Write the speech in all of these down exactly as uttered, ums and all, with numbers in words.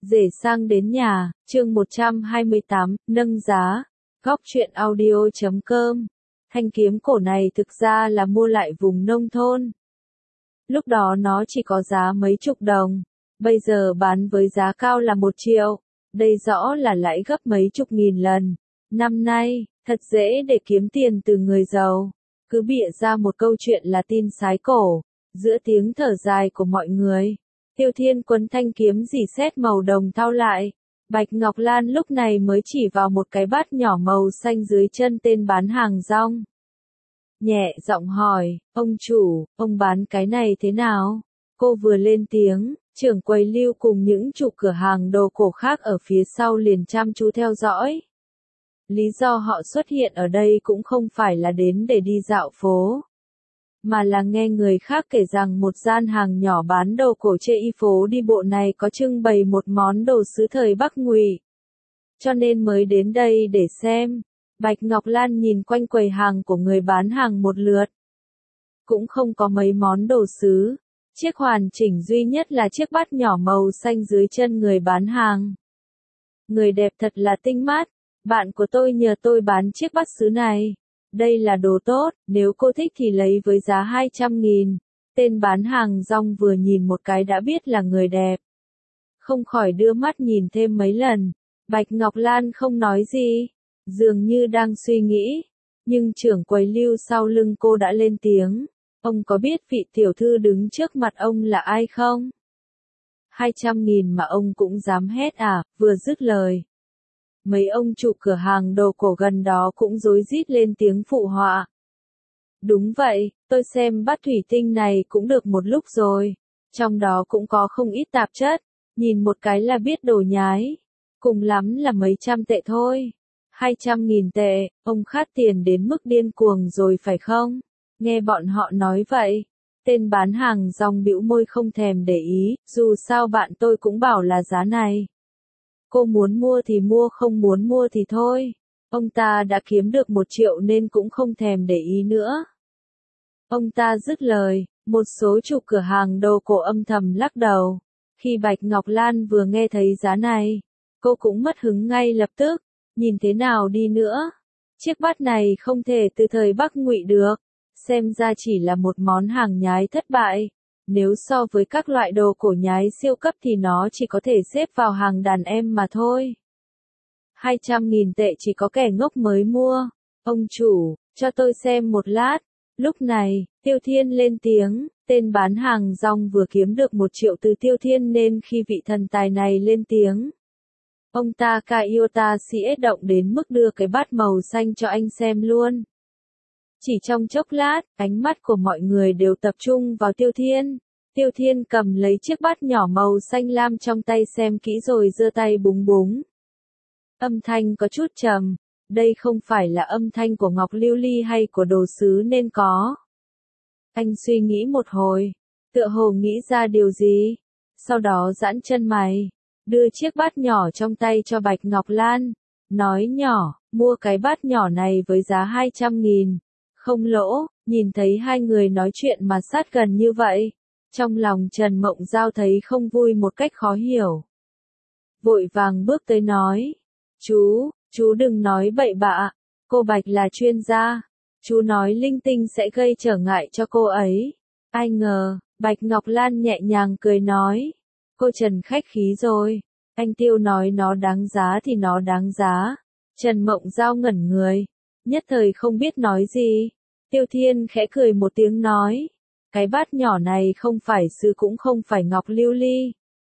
Rể sang đến nhà, chương một trăm hai mươi tám, nâng giá, góc truyện audio chấm com. Thanh kiếm cổ này thực ra là mua lại vùng nông thôn. Lúc đó nó chỉ có giá mấy chục đồng, bây giờ bán với giá cao là một triệu, đây rõ là lãi gấp mấy chục nghìn lần. Năm nay, thật dễ để kiếm tiền từ người giàu, cứ bịa ra một câu chuyện là tin sái cổ, giữa tiếng thở dài của mọi người. Tiêu Thiên quấn thanh kiếm rỉ sét màu đồng thau lại. Bạch Ngọc Lan lúc này mới chỉ vào một cái bát nhỏ màu xanh dưới chân tên bán hàng rong. Nhẹ giọng hỏi, ông chủ, ông bán cái này thế nào? Cô vừa lên tiếng, trưởng quầy Lưu cùng những chủ cửa hàng đồ cổ khác ở phía sau liền chăm chú theo dõi. Lý do họ xuất hiện ở đây cũng không phải là đến để đi dạo phố, mà là nghe người khác kể rằng một gian hàng nhỏ bán đồ cổ trên phố đi bộ này có trưng bày một món đồ sứ thời Bắc Ngụy. Cho nên mới đến đây để xem. Bạch Ngọc Lan nhìn quanh quầy hàng của người bán hàng một lượt. Cũng không có mấy món đồ sứ. Chiếc hoàn chỉnh duy nhất là chiếc bát nhỏ màu xanh dưới chân người bán hàng. Người đẹp thật là tinh mắt. Bạn của tôi nhờ tôi bán chiếc bát sứ này. Đây là đồ tốt, nếu cô thích thì lấy với giá hai trăm nghìn. Tên bán hàng rong vừa nhìn một cái đã biết là người đẹp. Không khỏi đưa mắt nhìn thêm mấy lần. Bạch Ngọc Lan không nói gì, dường như đang suy nghĩ. Nhưng trưởng quầy Lưu sau lưng cô đã lên tiếng. Ông có biết vị tiểu thư đứng trước mặt ông là ai không? Hai trăm nghìn mà ông cũng dám hét à, vừa dứt lời. Mấy ông chủ cửa hàng đồ cổ gần đó cũng rối rít lên tiếng phụ họa. Đúng vậy, tôi xem bát thủy tinh này cũng được một lúc rồi. Trong đó cũng có không ít tạp chất. Nhìn một cái là biết đồ nhái. Cùng lắm là mấy trăm tệ thôi. Hai trăm nghìn tệ, ông khát tiền đến mức điên cuồng rồi phải không? Nghe bọn họ nói vậy. Tên bán hàng rong bĩu môi không thèm để ý, dù sao bạn tôi cũng bảo là giá này. Cô muốn mua thì mua, không muốn mua thì thôi. Ông ta đã kiếm được một triệu nên cũng không thèm để ý nữa. Ông ta dứt lời, một số chủ cửa hàng đồ cổ âm thầm lắc đầu. Khi Bạch Ngọc Lan vừa nghe thấy giá này, cô cũng mất hứng ngay lập tức. Nhìn thế nào đi nữa, chiếc bát này không thể từ thời Bắc Ngụy được. Xem ra chỉ là một món hàng nhái thất bại. Nếu so với các loại đồ cổ nhái siêu cấp thì nó chỉ có thể xếp vào hàng đàn em mà thôi. Hai trăm nghìn tệ chỉ có kẻ ngốc mới mua. Ông chủ, cho tôi xem một lát. Lúc này, Tiêu Thiên lên tiếng, tên bán hàng rong vừa kiếm được một triệu từ Tiêu Thiên nên khi vị thần tài này lên tiếng. Ông ta ca yêu ta sĩ động đến mức đưa cái bát màu xanh cho anh xem luôn. Chỉ trong chốc lát, ánh mắt của mọi người đều tập trung vào Tiêu Thiên. Tiêu Thiên cầm lấy chiếc bát nhỏ màu xanh lam trong tay xem kỹ rồi giơ tay búng búng. Âm thanh có chút trầm, đây không phải là âm thanh của ngọc lưu ly hay của đồ sứ nên có. Anh suy nghĩ một hồi, tựa hồ nghĩ ra điều gì, sau đó giãn chân mày, đưa chiếc bát nhỏ trong tay cho Bạch Ngọc Lan, nói nhỏ, mua cái bát nhỏ này với giá hai trăm nghìn. Không lỗ. Nhìn thấy hai người nói chuyện mà sát gần như vậy, trong lòng Trần Mộng Giao thấy không vui một cách khó hiểu. Vội vàng bước tới nói, chú, chú đừng nói bậy bạ, cô Bạch là chuyên gia, chú nói linh tinh sẽ gây trở ngại cho cô ấy. Ai ngờ, Bạch Ngọc Lan nhẹ nhàng cười nói, cô Trần khách khí rồi, anh Tiêu nói nó đáng giá thì nó đáng giá. Trần Mộng Giao ngẩn người, nhất thời không biết nói gì. Tiêu Thiên khẽ cười một tiếng nói, cái bát nhỏ này không phải sứ cũng không phải ngọc lưu ly,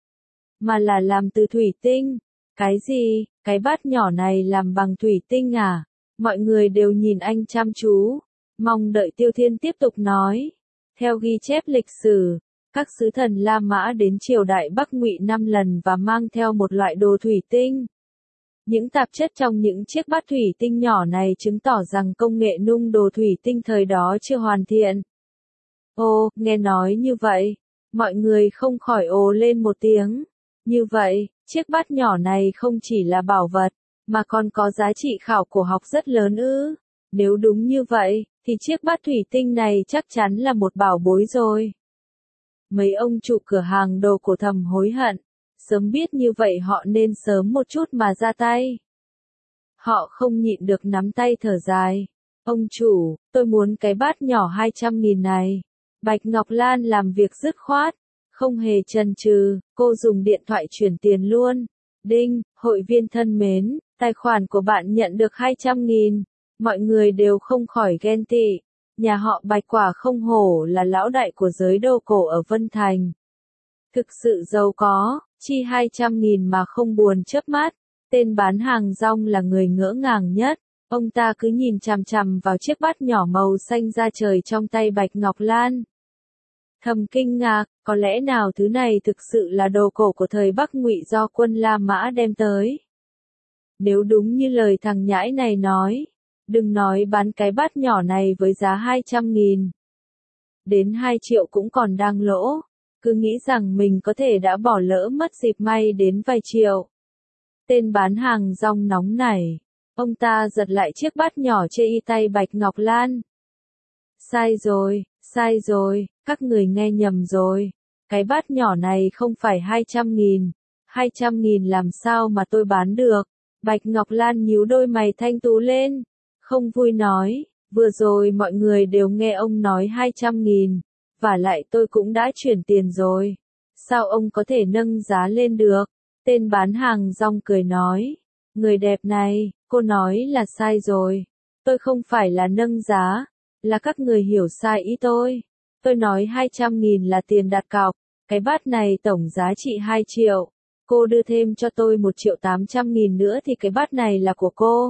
mà là làm từ thủy tinh. Cái gì, cái bát nhỏ này làm bằng thủy tinh à? Mọi người đều nhìn anh chăm chú, mong đợi Tiêu Thiên tiếp tục nói. Theo ghi chép lịch sử, các sứ thần La Mã đến triều đại Bắc Ngụy năm lần và mang theo một loại đồ thủy tinh. Những tạp chất trong những chiếc bát thủy tinh nhỏ này chứng tỏ rằng công nghệ nung đồ thủy tinh thời đó chưa hoàn thiện. Ô, nghe nói như vậy, mọi người không khỏi ồ lên một tiếng. Như vậy, chiếc bát nhỏ này không chỉ là bảo vật, mà còn có giá trị khảo cổ học rất lớn ư. Nếu đúng như vậy, thì chiếc bát thủy tinh này chắc chắn là một bảo bối rồi. Mấy ông chủ cửa hàng đồ cổ thầm hối hận. Sớm biết như vậy họ nên sớm một chút mà ra tay. Họ không nhịn được nắm tay thở dài. Ông chủ, tôi muốn cái bát nhỏ hai trăm nghìn này. Bạch Ngọc Lan làm việc dứt khoát, không hề chần chừ, cô dùng điện thoại chuyển tiền luôn. Đinh, hội viên thân mến, tài khoản của bạn nhận được hai trăm nghìn. Mọi người đều không khỏi ghen tị. Nhà họ Bạch quả không hổ là lão đại của giới đồ cổ ở Vân Thành. Thực sự giàu có, chi hai trăm nghìn mà không buồn chớp mắt. Tên bán hàng rong là người ngỡ ngàng nhất. Ông ta cứ nhìn chằm chằm vào chiếc bát nhỏ màu xanh da trời trong tay Bạch Ngọc Lan. Thầm kinh ngạc, có lẽ nào thứ này thực sự là đồ cổ của thời Bắc Ngụy do quân La Mã đem tới. Nếu đúng như lời thằng nhãi này nói, đừng nói bán cái bát nhỏ này với giá hai trăm nghìn. Đến hai triệu cũng còn đang lỗ, cứ nghĩ rằng mình có thể đã bỏ lỡ mất dịp may đến vài triệu. Tên bán hàng rong nóng nảy, ông ta giật lại chiếc bát nhỏ trên y tay Bạch Ngọc Lan. Sai rồi, sai rồi, các người nghe nhầm rồi. Cái bát nhỏ này không phải hai trăm nghìn. hai trăm nghìn làm sao mà tôi bán được? Bạch Ngọc Lan nhíu đôi mày thanh tú lên. Không vui nói, vừa rồi mọi người đều nghe ông nói hai trăm nghìn. Và lại tôi cũng đã chuyển tiền rồi. Sao ông có thể nâng giá lên được? Tên bán hàng rong cười nói. Người đẹp này, cô nói là sai rồi. Tôi không phải là nâng giá. Là các người hiểu sai ý tôi. Tôi nói hai trăm nghìn là tiền đặt cọc. Cái bát này tổng giá trị hai triệu. Cô đưa thêm cho tôi một triệu tám trăm nghìn nữa thì cái bát này là của cô.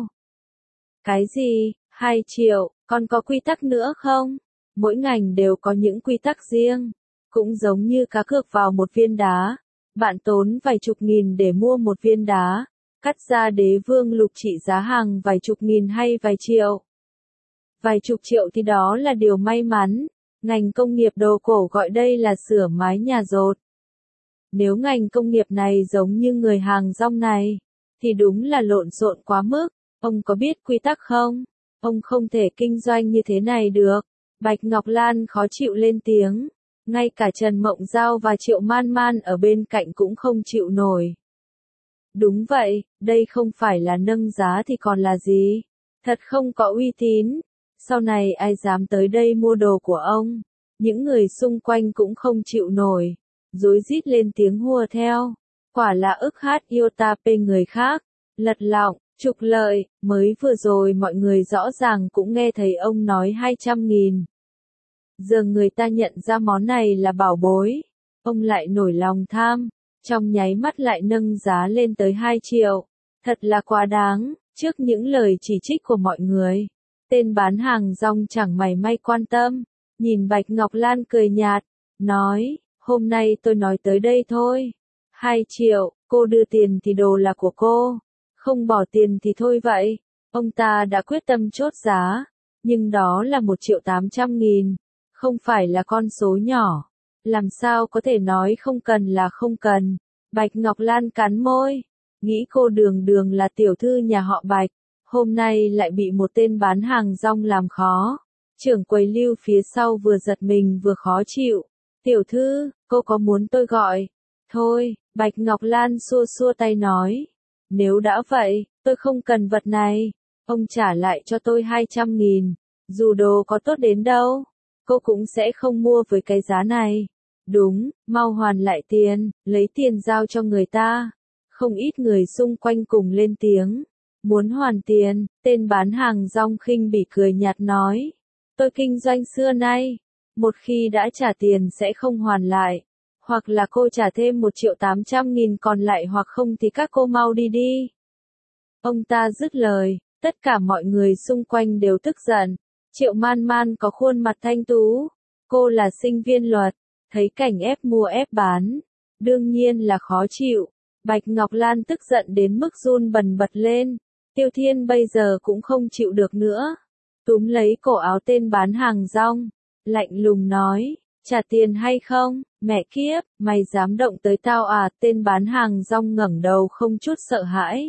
Cái gì? hai triệu, còn có quy tắc nữa không? Mỗi ngành đều có những quy tắc riêng. Cũng giống như cá cược vào một viên đá. Bạn tốn vài chục nghìn để mua một viên đá. Cắt ra đế vương lục trị giá hàng vài chục nghìn hay vài triệu. Vài chục triệu thì đó là điều may mắn. Ngành công nghiệp đồ cổ gọi đây là sửa mái nhà dột. Nếu ngành công nghiệp này giống như người hàng rong này, thì đúng là lộn xộn quá mức. Ông có biết quy tắc không? Ông không thể kinh doanh như thế này được. Bạch Ngọc Lan khó chịu lên tiếng. Ngay cả Trần Mộng Giao và Triệu Man Man ở bên cạnh cũng không chịu nổi. Đúng vậy, đây không phải là nâng giá thì còn là gì? Thật không có uy tín. Sau này ai dám tới đây mua đồ của ông? Những người xung quanh cũng không chịu nổi. Rối rít lên tiếng hùa theo. Quả là ức hát yêu ta pê người khác. Lật lọng, trục lợi, mới vừa rồi mọi người rõ ràng cũng nghe thấy ông nói hai trăm nghìn. Giờ người ta nhận ra món này là bảo bối. Ông lại nổi lòng tham. Trong nháy mắt lại nâng giá lên tới hai triệu. Thật là quá đáng, trước những lời chỉ trích của mọi người. Tên bán hàng rong chẳng mảy may quan tâm. Nhìn Bạch Ngọc Lan cười nhạt. Nói, hôm nay tôi nói tới đây thôi. hai triệu, cô đưa tiền thì đồ là của cô. Không bỏ tiền thì thôi vậy. Ông ta đã quyết tâm chốt giá. Nhưng đó là một triệu tám trăm nghìn. Không phải là con số nhỏ. Làm sao có thể nói không cần là không cần. Bạch Ngọc Lan cắn môi. Nghĩ cô Đường Đường là tiểu thư nhà họ Bạch. Hôm nay lại bị một tên bán hàng rong làm khó. Trưởng quầy Lưu phía sau vừa giật mình vừa khó chịu. Tiểu thư, cô có muốn tôi gọi? Thôi, Bạch Ngọc Lan xua xua tay nói. Nếu đã vậy, tôi không cần vật này. Ông trả lại cho tôi hai trăm nghìn. Dù đồ có tốt đến đâu, cô cũng sẽ không mua với cái giá này. Đúng, mau hoàn lại tiền, lấy tiền giao cho người ta. Không ít người xung quanh cùng lên tiếng. Muốn hoàn tiền, tên bán hàng rong khinh bỉ cười nhạt nói. Tôi kinh doanh xưa nay. Một khi đã trả tiền sẽ không hoàn lại. Hoặc là cô trả thêm một triệu tám trăm nghìn còn lại hoặc không thì các cô mau đi đi. Ông ta dứt lời, tất cả mọi người xung quanh đều tức giận. Triệu Man Man có khuôn mặt thanh tú. Cô là sinh viên luật, thấy cảnh ép mua ép bán. Đương nhiên là khó chịu. Bạch Ngọc Lan tức giận đến mức run bần bật lên. Tiêu Thiên bây giờ cũng không chịu được nữa. Túm lấy cổ áo tên bán hàng rong. Lạnh lùng nói, trả tiền hay không? Mẹ kiếp, mày dám động tới tao à? Tên bán hàng rong ngẩng đầu không chút sợ hãi.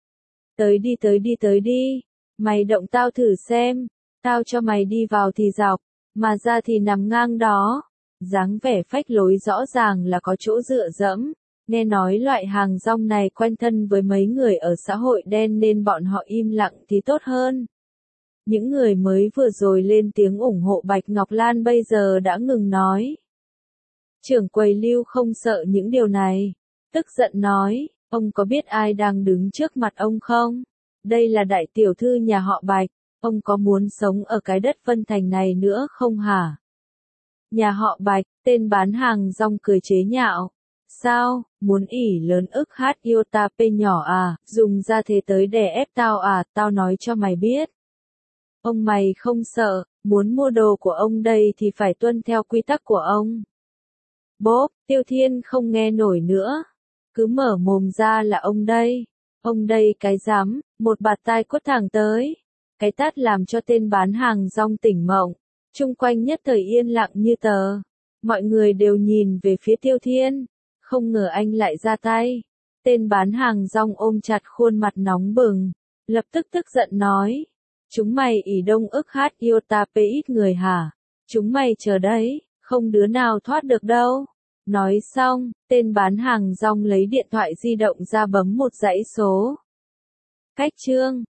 Tới đi tới đi tới đi. Mày động tao thử xem. Tao cho mày đi vào thì dọc, mà ra thì nằm ngang đó. Dáng vẻ phách lối rõ ràng là có chỗ dựa dẫm. Nghe nói loại hàng rong này quen thân với mấy người ở xã hội đen nên bọn họ im lặng thì tốt hơn. Những người mới vừa rồi lên tiếng ủng hộ Bạch Ngọc Lan bây giờ đã ngừng nói. Trưởng quầy Lưu không sợ những điều này. Tức giận nói, ông có biết ai đang đứng trước mặt ông không? Đây là đại tiểu thư nhà họ Bạch, ông có muốn sống ở cái đất Vân Thành này nữa không hả? Nhà họ Bạch, tên bán hàng rong cười chế nhạo. Sao, muốn ỉ lớn ức hát yêu ta pê nhỏ à, dùng ra thế tới đè ép tao à, tao nói cho mày biết. Ông mày không sợ, muốn mua đồ của ông đây thì phải tuân theo quy tắc của ông. Bốp, Tiêu Thiên không nghe nổi nữa. Cứ mở mồm ra là ông đây. Ông đây cái dám, một bạt tai quất thẳng tới. Cái tát làm cho tên bán hàng rong tỉnh mộng. Chung quanh nhất thời yên lặng như tờ. Mọi người đều nhìn về phía Tiêu Thiên. Không ngờ anh lại ra tay. Tên bán hàng rong ôm chặt khuôn mặt nóng bừng. Lập tức tức giận nói. Chúng mày ỉ đông ức hát yêu ta pê ít người hả? Chúng mày chờ đấy, không đứa nào thoát được đâu. Nói xong, tên bán hàng rong lấy điện thoại di động ra bấm một dãy số. Cách chương